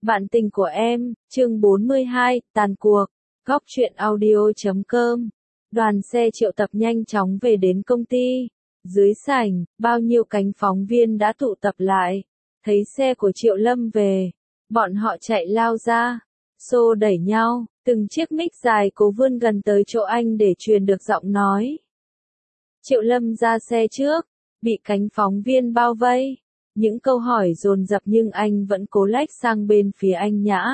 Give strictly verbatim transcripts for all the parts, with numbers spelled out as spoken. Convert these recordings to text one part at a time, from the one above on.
Bạn tình của em, chương bốn mươi hai, tàn cuộc, góc truyện audio.com. Đoàn xe triệu tập nhanh chóng về đến công ty. Dưới sảnh, bao nhiêu cánh phóng viên đã tụ tập lại. Thấy xe của Triệu Lâm về, bọn họ chạy lao ra, xô đẩy nhau, từng chiếc mic dài cố vươn gần tới chỗ anh để truyền được giọng nói. Triệu Lâm ra xe trước, bị cánh phóng viên bao vây. Những câu hỏi dồn dập nhưng anh vẫn cố lách sang bên phía anh Nhã.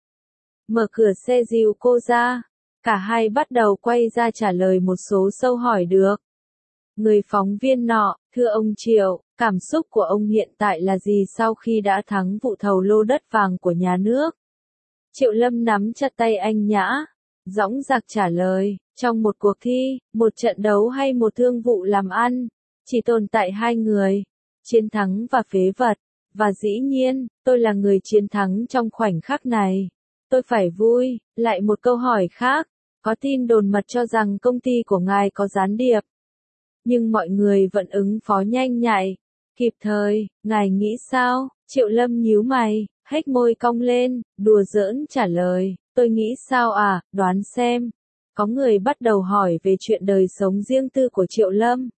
Mở cửa xe dìu cô ra. Cả hai bắt đầu quay ra trả lời một số câu hỏi được. Người phóng viên nọ, thưa ông Triệu, cảm xúc của ông hiện tại là gì sau khi đã thắng vụ thầu lô đất vàng của nhà nước? Triệu Lâm nắm chặt tay anh Nhã, dõng dạc trả lời, trong một cuộc thi, một trận đấu hay một thương vụ làm ăn, chỉ tồn tại hai người. Chiến thắng và phế vật, và dĩ nhiên, tôi là người chiến thắng trong khoảnh khắc này. Tôi phải vui. Lại một câu hỏi khác, có tin đồn mật cho rằng công ty của ngài có gián điệp. Nhưng mọi người vẫn ứng phó nhanh nhạy, kịp thời, ngài nghĩ sao? Triệu Lâm nhíu mày, hếch môi cong lên, đùa giỡn trả lời, tôi nghĩ sao à, đoán xem. Có người bắt đầu hỏi về chuyện đời sống riêng tư của Triệu Lâm.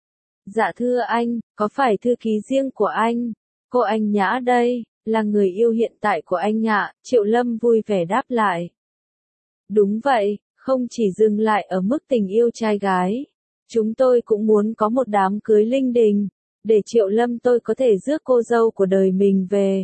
Dạ thưa anh, có phải thư ký riêng của anh? Cô anh Nhã đây, là người yêu hiện tại của anh ạ, Triệu Lâm vui vẻ đáp lại. Đúng vậy, không chỉ dừng lại ở mức tình yêu trai gái. Chúng tôi cũng muốn có một đám cưới linh đình, để Triệu Lâm tôi có thể rước cô dâu của đời mình về.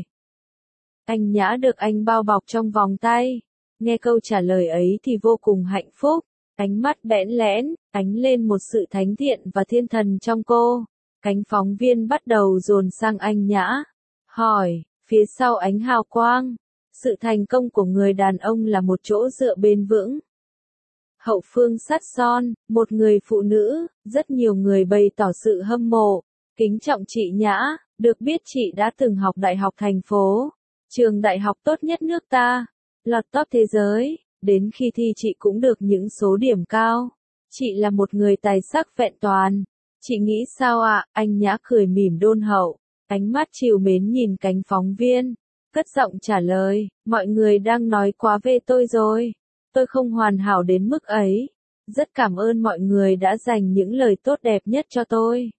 Anh Nhã được anh bao bọc trong vòng tay. Nghe câu trả lời ấy thì vô cùng hạnh phúc. Ánh mắt bẽn lẽn, ánh lên một sự thánh thiện và thiên thần trong cô. Cánh phóng viên bắt đầu dồn sang anh Nhã. Hỏi, phía sau ánh hào quang, sự thành công của người đàn ông là một chỗ dựa bền vững. Hậu phương sắt son, một người phụ nữ, rất nhiều người bày tỏ sự hâm mộ, kính trọng chị Nhã, được biết chị đã từng học đại học thành phố, trường đại học tốt nhất nước ta, lọt top thế giới. Đến khi thi chị cũng được những số điểm cao. Chị là một người tài sắc vẹn toàn. Chị nghĩ sao ạ? À? Anh Nhã cười mỉm đôn hậu. Ánh mắt trìu mến nhìn cánh phóng viên. Cất giọng trả lời. Mọi người đang nói quá về tôi rồi. Tôi không hoàn hảo đến mức ấy. Rất cảm ơn mọi người đã dành những lời tốt đẹp nhất cho tôi.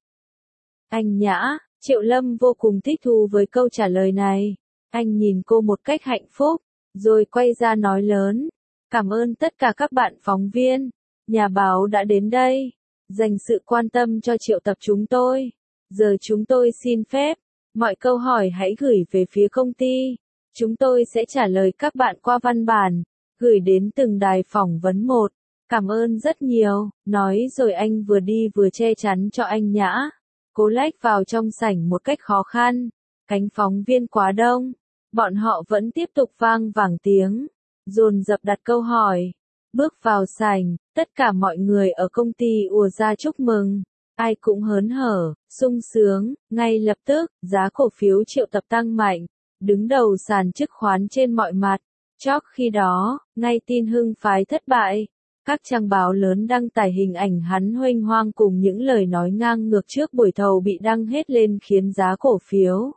Anh Nhã, Triệu Lâm vô cùng thích thú với câu trả lời này. Anh nhìn cô một cách hạnh phúc. Rồi quay ra nói lớn. Cảm ơn tất cả các bạn phóng viên, nhà báo đã đến đây, dành sự quan tâm cho triệu tập chúng tôi. Giờ chúng tôi xin phép, mọi câu hỏi hãy gửi về phía công ty. Chúng tôi sẽ trả lời các bạn qua văn bản, gửi đến từng đài phỏng vấn một. Cảm ơn rất nhiều, nói rồi anh vừa đi vừa che chắn cho anh Nhã. Cố lách vào trong sảnh một cách khó khăn, cánh phóng viên quá đông, bọn họ vẫn tiếp tục vang vẳng tiếng. Dồn dập đặt câu hỏi. Bước vào sảnh, tất cả mọi người ở công ty ùa ra chúc mừng. Ai cũng hớn hở, sung sướng. Ngay lập tức, giá cổ phiếu Triệu tập tăng mạnh, đứng đầu sàn chứng khoán trên mọi mặt. Chót khi đó, ngay tin Hưng phái thất bại. Các trang báo lớn đăng tải hình ảnh hắn huênh hoang cùng những lời nói ngang ngược trước buổi thầu bị đăng hết lên khiến giá cổ phiếu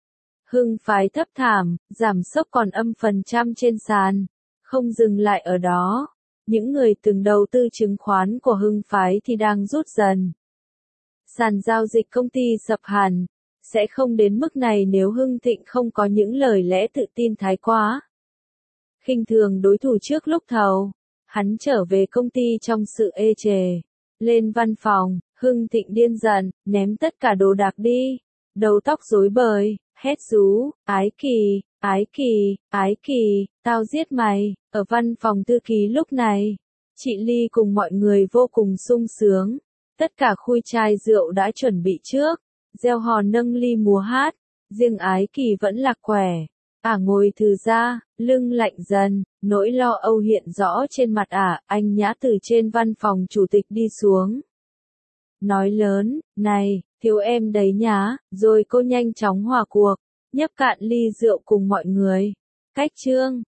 Hưng phái thấp thảm, giảm sốc còn âm phần trăm trên sàn. Không dừng lại ở đó, những người từng đầu tư chứng khoán của Hưng phái thì đang rút dần. Sàn giao dịch công ty sập hẳn, sẽ không đến mức này nếu Hưng Thịnh không có những lời lẽ tự tin thái quá. Khinh thường đối thủ trước lúc thầu, hắn trở về công ty trong sự ê chề. Lên văn phòng, Hưng Thịnh điên giận, ném tất cả đồ đạc đi, đầu tóc rối bời, hét rú, ái kỳ. Ái kỳ, ái kỳ, tao giết mày. Ở văn phòng thư ký lúc này, chị Ly cùng mọi người vô cùng sung sướng. Tất cả khui chai rượu đã chuẩn bị trước, reo hò nâng ly múa hát. Riêng ái kỳ vẫn lạc quẻ. Ả ngồi thư ra, lưng lạnh dần, nỗi lo âu hiện rõ trên mặt Ả. Anh Nhã từ trên văn phòng chủ tịch đi xuống. Nói lớn, này, thiếu em đấy nhá, rồi cô nhanh chóng hòa cuộc. Nhấp cạn ly rượu cùng mọi người. Cách chương